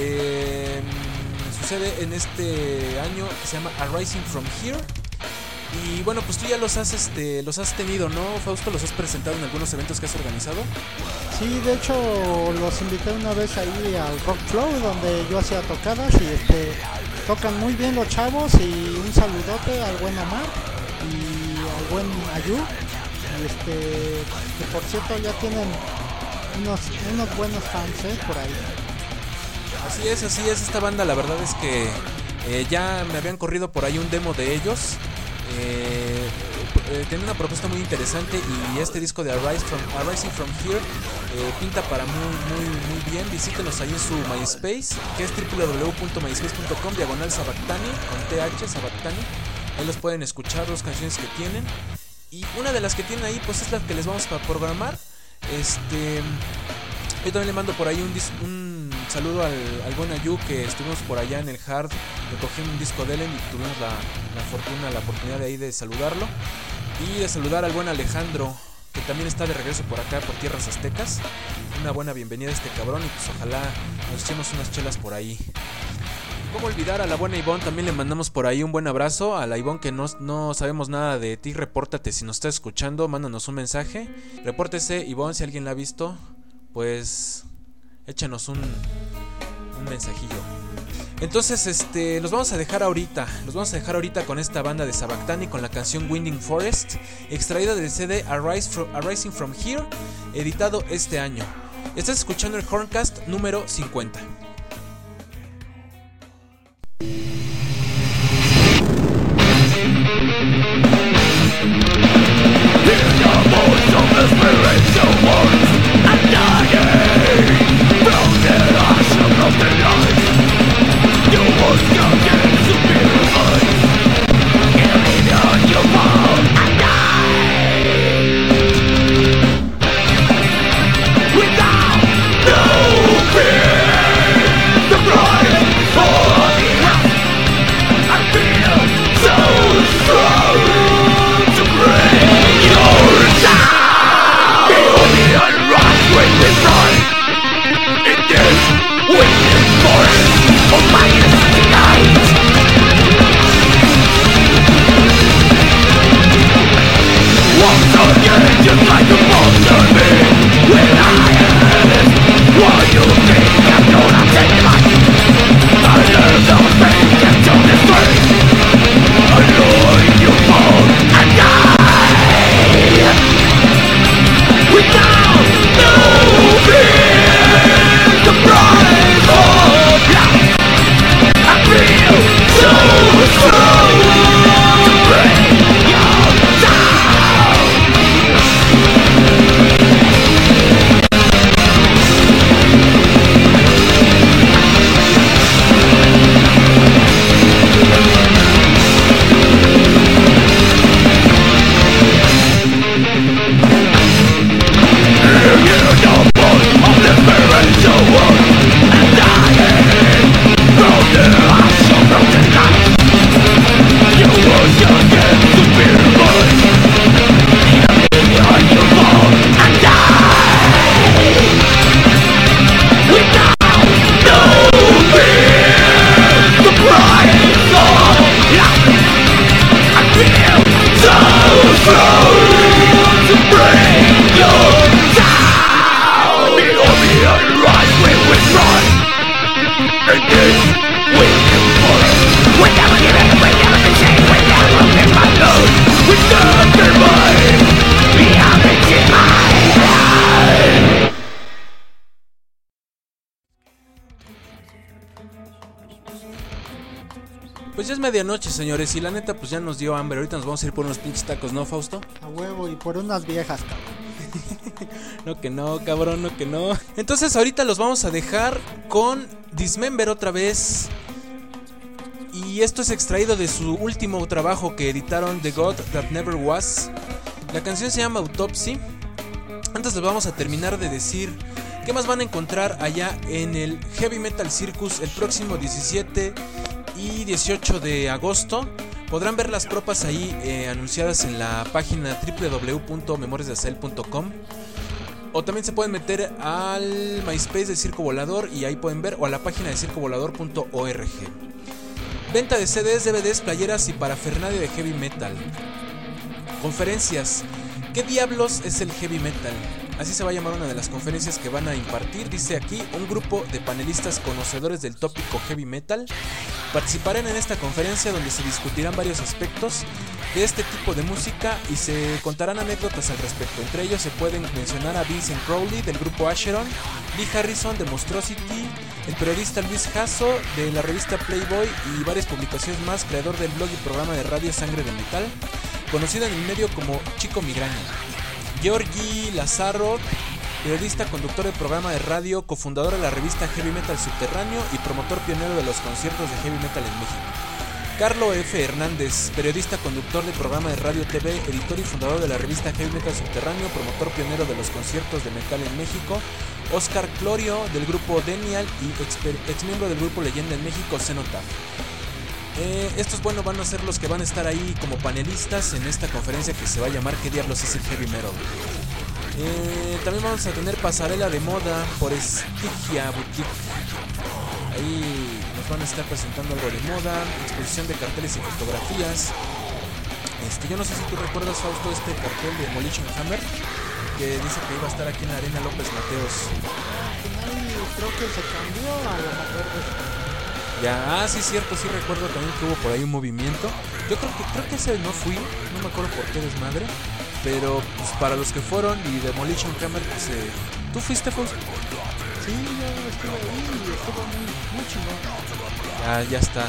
Eh, su C D en este año se llama Arising From Here. Y bueno, pues tú ya los has este los has tenido, ¿no, Fausto? ¿Los has presentado en algunos eventos que has organizado? Sí, de hecho los invité una vez ahí al Rock Flow, donde yo hacía tocadas y este tocan muy bien los chavos. Y un saludote al buen Omar y al buen Ayu. Y este, que por cierto ya tienen unos, unos buenos fans, ¿eh? Por ahí. Así es, así es, esta banda la verdad es que eh, ya me habían corrido por ahí un demo de ellos. Eh, eh, tiene una propuesta muy interesante y este disco de Arise from, Arising From Here eh, pinta para muy, muy, muy bien. Visítenos ahí en su MySpace, que es doble u doble u doble u punto myspace punto com diagonal Sabactani, con T H, Sabactani. Ahí los pueden escuchar, dos canciones que tienen. Y una de las que tienen ahí pues es la que les vamos a programar. Este, yo también le mando por ahí un, dis, un saludo al, al buen Ayu, que estuvimos por allá en el Hard recogiendo un disco de él y tuvimos la, la fortuna, la oportunidad de ahí de saludarlo. Y de saludar al buen Alejandro, que también está de regreso por acá, por tierras aztecas. Una buena bienvenida a este cabrón y pues ojalá nos echemos unas chelas por ahí. ¿Cómo olvidar a la buena Ivonne? También le mandamos por ahí un buen abrazo. A la Ivonne, que no, no sabemos nada de ti, repórtate si nos estás escuchando, mándanos un mensaje. Repórtese, Ivonne, si alguien la ha visto, pues échanos un, un mensajillo. Entonces, este, los vamos a dejar ahorita, los vamos a dejar ahorita con esta banda de Sabactani, con la canción Winding Forest, extraída del C D Arise from, Arising From Here, editado este año. Estás escuchando el Horncast número cincuenta. Pues ya es medianoche, señores, y la neta pues ya nos dio hambre. Ahorita nos vamos a ir por unos pinches tacos, ¿no, Fausto? A huevo, y por unas viejas, cabrón. No que no, cabrón, no que no. Entonces ahorita los vamos a dejar con Dismember otra vez. Y esto es extraído de su último trabajo que editaron, The God That Never Was. La canción se llama Autopsy. Antes les vamos a terminar de decir qué más van a encontrar allá en el Heavy Metal Circus el próximo diecisiete y dieciocho de agosto. Podrán ver las propas ahí eh, anunciadas en la página doble u doble u doble u punto memorias de azael punto com. O también se pueden meter al MySpace de Circo Volador y ahí pueden ver, o a la página de circo volador punto org. Venta de C Ds, D V Ds, playeras y parafernalia de heavy metal. Conferencias. ¿Qué diablos es el heavy metal? Así se va a llamar una de las conferencias que van a impartir. Dice aquí, un grupo de panelistas conocedores del tópico heavy metal participarán en esta conferencia donde se discutirán varios aspectos de este tipo de música y se contarán anécdotas al respecto. Entre ellos se pueden mencionar a Vincent Crowley del grupo Acheron, Lee Harrison de Monstrosity, el periodista Luis Jasso de la revista Playboy y varias publicaciones más, creador del blog y programa de radio Sangre de Metal, conocido en el medio como Chico Migraña. Georgi Lazarov, periodista, conductor del programa de radio, cofundador de la revista Heavy Metal Subterráneo y promotor pionero de los conciertos de heavy metal en México. Carlo F. Hernández, periodista, conductor del programa de radio T V, editor y fundador de la revista Heavy Metal Subterráneo, promotor pionero de los conciertos de metal en México. Oscar Clorio, del grupo Denial y ex, ex miembro del grupo Leyenda en México, Cenotaph. Eh, estos, bueno, van a ser los que van a estar ahí como panelistas en esta conferencia que se va a llamar ¿Qué diablos es el heavy metal? Eh, también vamos a tener pasarela de moda por Estigia Boutique. Ahí nos van a estar presentando algo de moda, exposición de carteles y fotografías. Este, yo no sé si tú recuerdas, Fausto, este cartel de Demolition Hammer que dice que iba a estar aquí en la Arena López Mateos. Al final creo que se cambió a lo mejor. Ya, ah, sí, cierto, sí recuerdo también que hubo por ahí un movimiento. Yo creo que creo que ese no fui, no me acuerdo por qué desmadre. Pero pues para los que fueron y Demolition Hammer, pues, eh, ¿tú fuiste, Fausto? Sí, yo estuve ahí y estuvo muy, muy chingón. Ya, ya está.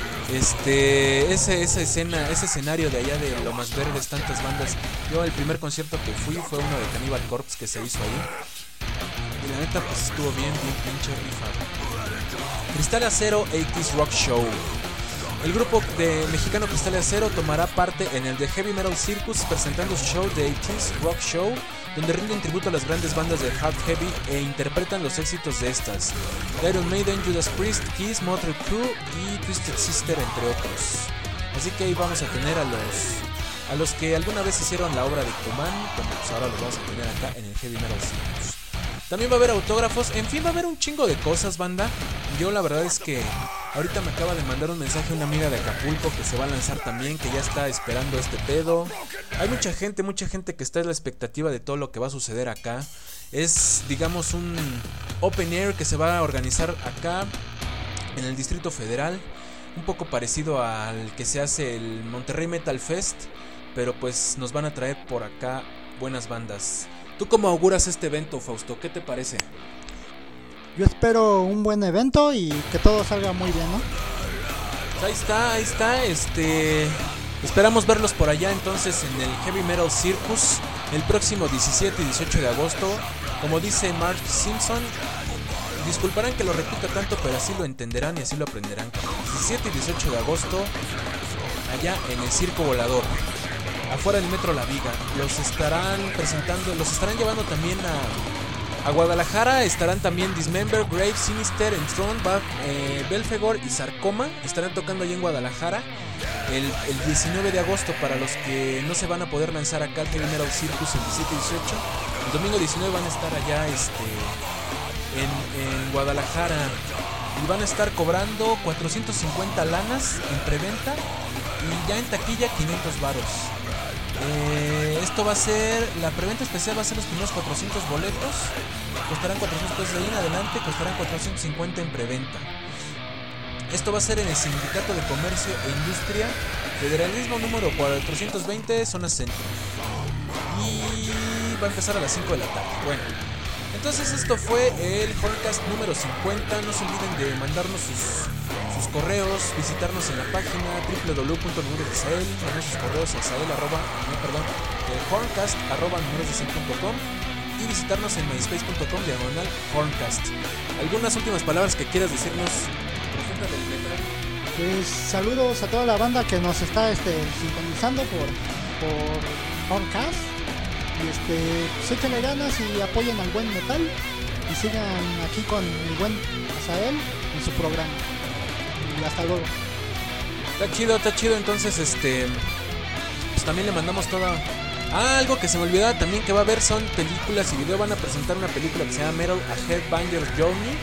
Este, ese, esa escena, ese escenario de allá de Lomas Verdes, tantas bandas. Yo el primer concierto que fui fue uno de Cannibal Corpse que se hizo ahí. Y la neta pues estuvo bien, bien pinche rifado. Cristal Acero ochenta Rock Show. El grupo de mexicano Cristal Acero tomará parte en el The Heavy Metal Circus presentando su show The ochenta Rock Show, donde rinden tributo a las grandes bandas de hard heavy e interpretan los éxitos de estas: Iron Maiden, Judas Priest, Kiss, Motley Crue y Twisted Sister, entre otros. Así que ahí vamos a tener a los a los que alguna vez hicieron la obra de Coman, como pues ahora los vamos a tener acá en el Heavy Metal Circus. También va a haber autógrafos, en fin, va a haber un chingo de cosas, banda. Yo la verdad es que ahorita me acaba de mandar un mensaje una amiga de Acapulco que se va a lanzar también, que ya está esperando este pedo. Hay mucha gente, mucha gente que está en la expectativa de todo lo que va a suceder acá. Es, digamos, un open air que se va a organizar acá en el Distrito Federal, un poco parecido al que se hace el Monterrey Metal Fest, pero pues nos van a traer por acá buenas bandas. ¿Tú cómo auguras este evento, Fausto? ¿Qué te parece? Yo espero un buen evento y que todo salga muy bien, ¿no? Pues ahí está, ahí está, este... esperamos verlos por allá entonces en el Heavy Metal Circus el próximo diecisiete y dieciocho de agosto. Como dice Mark Simpson, disculparán que lo repita tanto, pero así lo entenderán y así lo aprenderán. diecisiete y dieciocho de agosto, allá en el Circo Volador, afuera del Metro La Viga. Los estarán presentando, los estarán llevando también a, a Guadalajara. Estarán también Dismember, Grave, Sinister, Enthroned, eh, Belfegor y Sarcoma. Estarán tocando allá en Guadalajara el, el diecinueve de agosto. Para los que no se van a poder lanzar acá al Heavy Metal Circus el diecisiete y dieciocho, el domingo diecinueve van a estar allá este, en, en Guadalajara. Y van a estar cobrando cuatrocientos cincuenta lanas en preventa y ya en taquilla quinientos varos. Eh, esto va a ser, la preventa especial va a ser los primeros cuatrocientos boletos, costarán cuatrocientos pesos de ahí en adelante, costarán cuatrocientos cincuenta en preventa. Esto va a ser en el Sindicato de Comercio e Industria, Federalismo número cuatrocientos veinte, zona centro, y va a empezar a las cinco de la tarde. Bueno, entonces esto fue el Horncast número cincuenta. No se olviden de mandarnos sus, sus correos, visitarnos en la página doble u doble u doble u punto números de sael, mandar sus correos a sael arroba, no, perdón, horncast arroba números de sael punto com y visitarnos en myspace punto com diagonal horncast. ¿Algunas últimas palabras que quieras decirnos, profeta del metal? Pues saludos a toda la banda que nos está este, sintonizando por, por Horncast. Y este, pues échenle ganas y apoyen al buen metal y sigan aquí con el buen Azael en su programa. Y hasta luego. Está chido, está chido. Entonces, este, pues también le mandamos toda. Ah, algo que se me olvidaba también que va a haber son películas y video. Van a presentar una película que se llama Metal A Headbanger's Journey,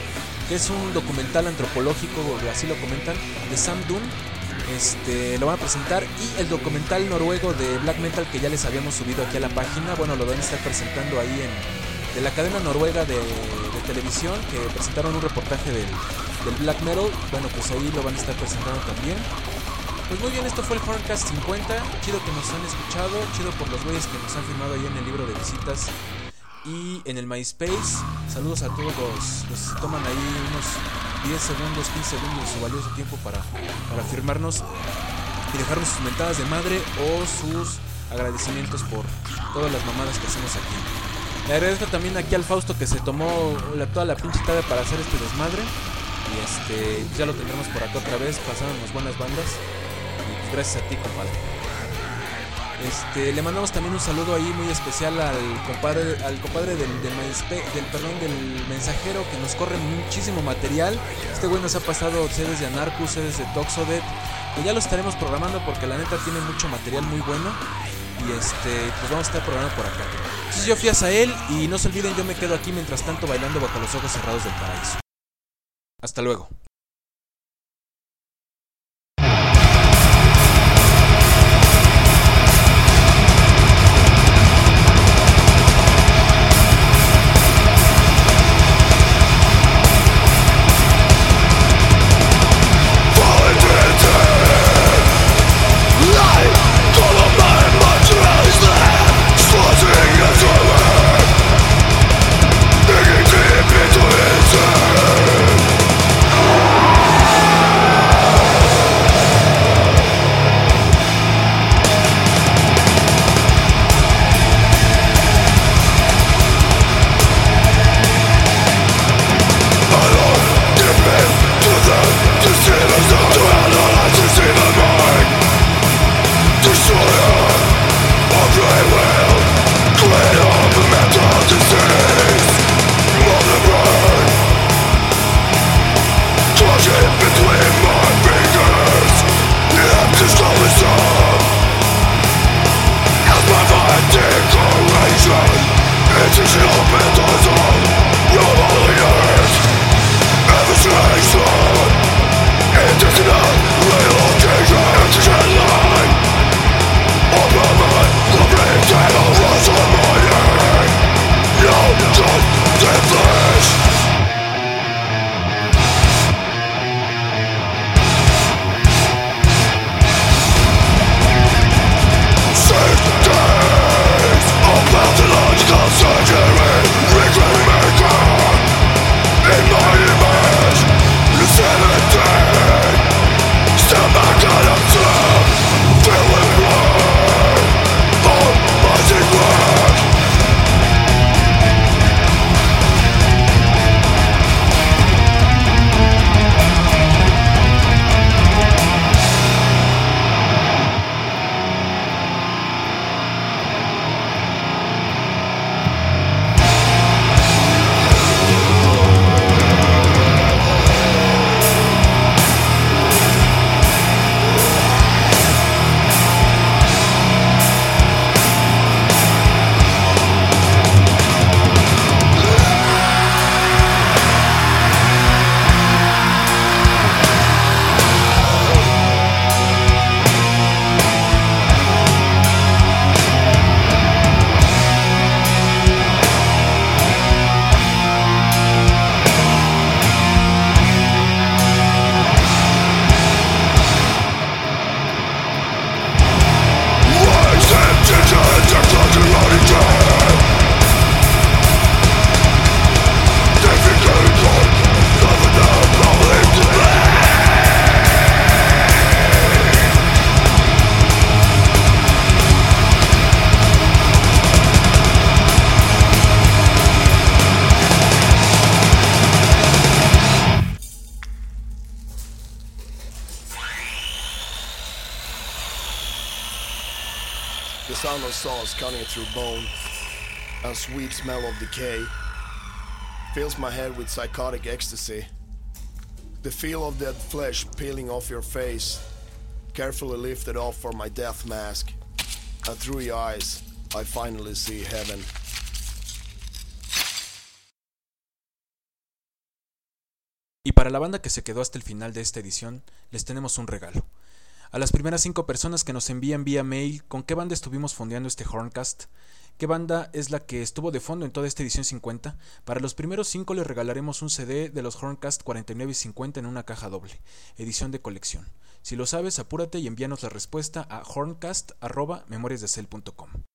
que es un documental antropológico, así lo comentan, de Sam Dunn. Este, lo van a presentar, y el documental noruego de Black Metal que ya les habíamos subido aquí a la página, bueno, lo van a estar presentando ahí en de la cadena noruega de, de televisión, que presentaron un reportaje del, del Black Metal. Bueno, pues ahí lo van a estar presentando también. Pues muy bien, esto fue el Horrorcast cincuenta. Chido que nos han escuchado, chido por los güeyes que nos han firmado ahí en el libro de visitas y en el MySpace. Saludos a todos los, los que toman ahí unos diez segundos, quince segundos de su valioso tiempo para, para firmarnos y dejarnos sus mentadas de madre o sus agradecimientos por todas las mamadas que hacemos aquí. Le agradezco también aquí al Fausto que se tomó la, toda la pinche tarde para hacer este desmadre. Y este, ya lo tendremos por acá otra vez, pasando unas buenas bandas. Y pues gracias a ti, compadre. Este, le mandamos también un saludo ahí muy especial al compadre, al compadre del, del, del, perdón, del mensajero, que nos corre muchísimo material. Este güey nos ha pasado C Ds de Anarchus, C Ds de Toxodet, que ya lo estaremos programando porque la neta tiene mucho material muy bueno. Y este, pues vamos a estar programando por acá. Entonces yo fui a él, y no se olviden, yo me quedo aquí mientras tanto bailando bajo los ojos cerrados del paraíso. Hasta luego. The sound of saws cutting through bone, a sweet smell of decay, fills my head with psychotic ecstasy. The feel of dead flesh peeling off your face, carefully lifted off for my death mask, and through your eyes, I finally see heaven. Y para la banda que se quedó hasta el final de esta edición, les tenemos un regalo. A las primeras cinco personas que nos envían vía mail con qué banda estuvimos fondeando este Horncast, qué banda es la que estuvo de fondo en toda esta edición cincuenta, para los primeros cinco les regalaremos un C D de los Horncast cuarenta y nueve y cincuenta en una caja doble, edición de colección. Si lo sabes, apúrate y envíanos la respuesta a horncast arroba memoriasdecel punto com.